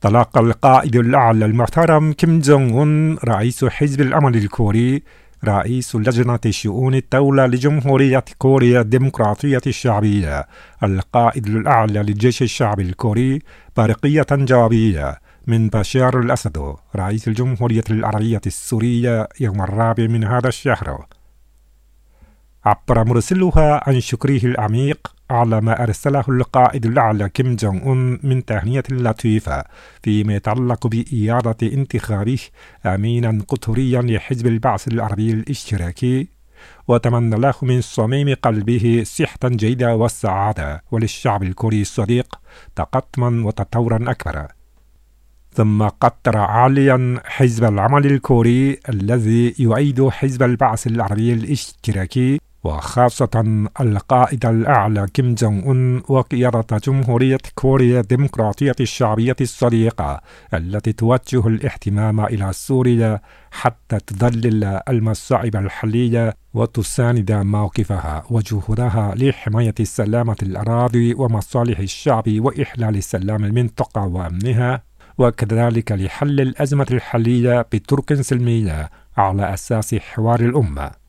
تلقى القائد الأعلى المحترم كيم جونغ أون رئيس حزب الأمل الكوري رئيس لجنة شؤون الدولة لجمهورية كوريا الديمقراطية الشعبية القائد الأعلى للجيش الشعبي الكوري برقية جوابية من بشار الأسد رئيس الجمهورية العربية السورية يوم 4 من هذا الشهر. عبر مرسلها عن شكره العميق على ما أرسله القائد الأعلى كيم جونغ أون من تهنئة لطيفة فيما يتعلق بإعادة انتخابه أمينا قطريا لحزب البعث العربي الاشتراكي، وتمنى له من صميم قلبه صحة جيدة والسعادة وللشعب الكوري الصديق تقدما وتطورا أكبر. ثم قدر عاليا حزب العمل الكوري الذي يؤيد حزب البعث العربي الاشتراكي وخاصة القائد الأعلى كيم جونغ أون وقيادة جمهورية كوريا الديمقراطية الشعبية الصديقة التي توجه الاهتمام إلى سوريا حتى تذلل المصاعب الحالية وتساند موقفها وجهودها لحماية سلامة الأراضي ومصالح الشعب وإحلال سلام المنطقة وأمنها، وكذلك لحل الأزمة الحالية بطرق سلمية على أساس حوار الأمة.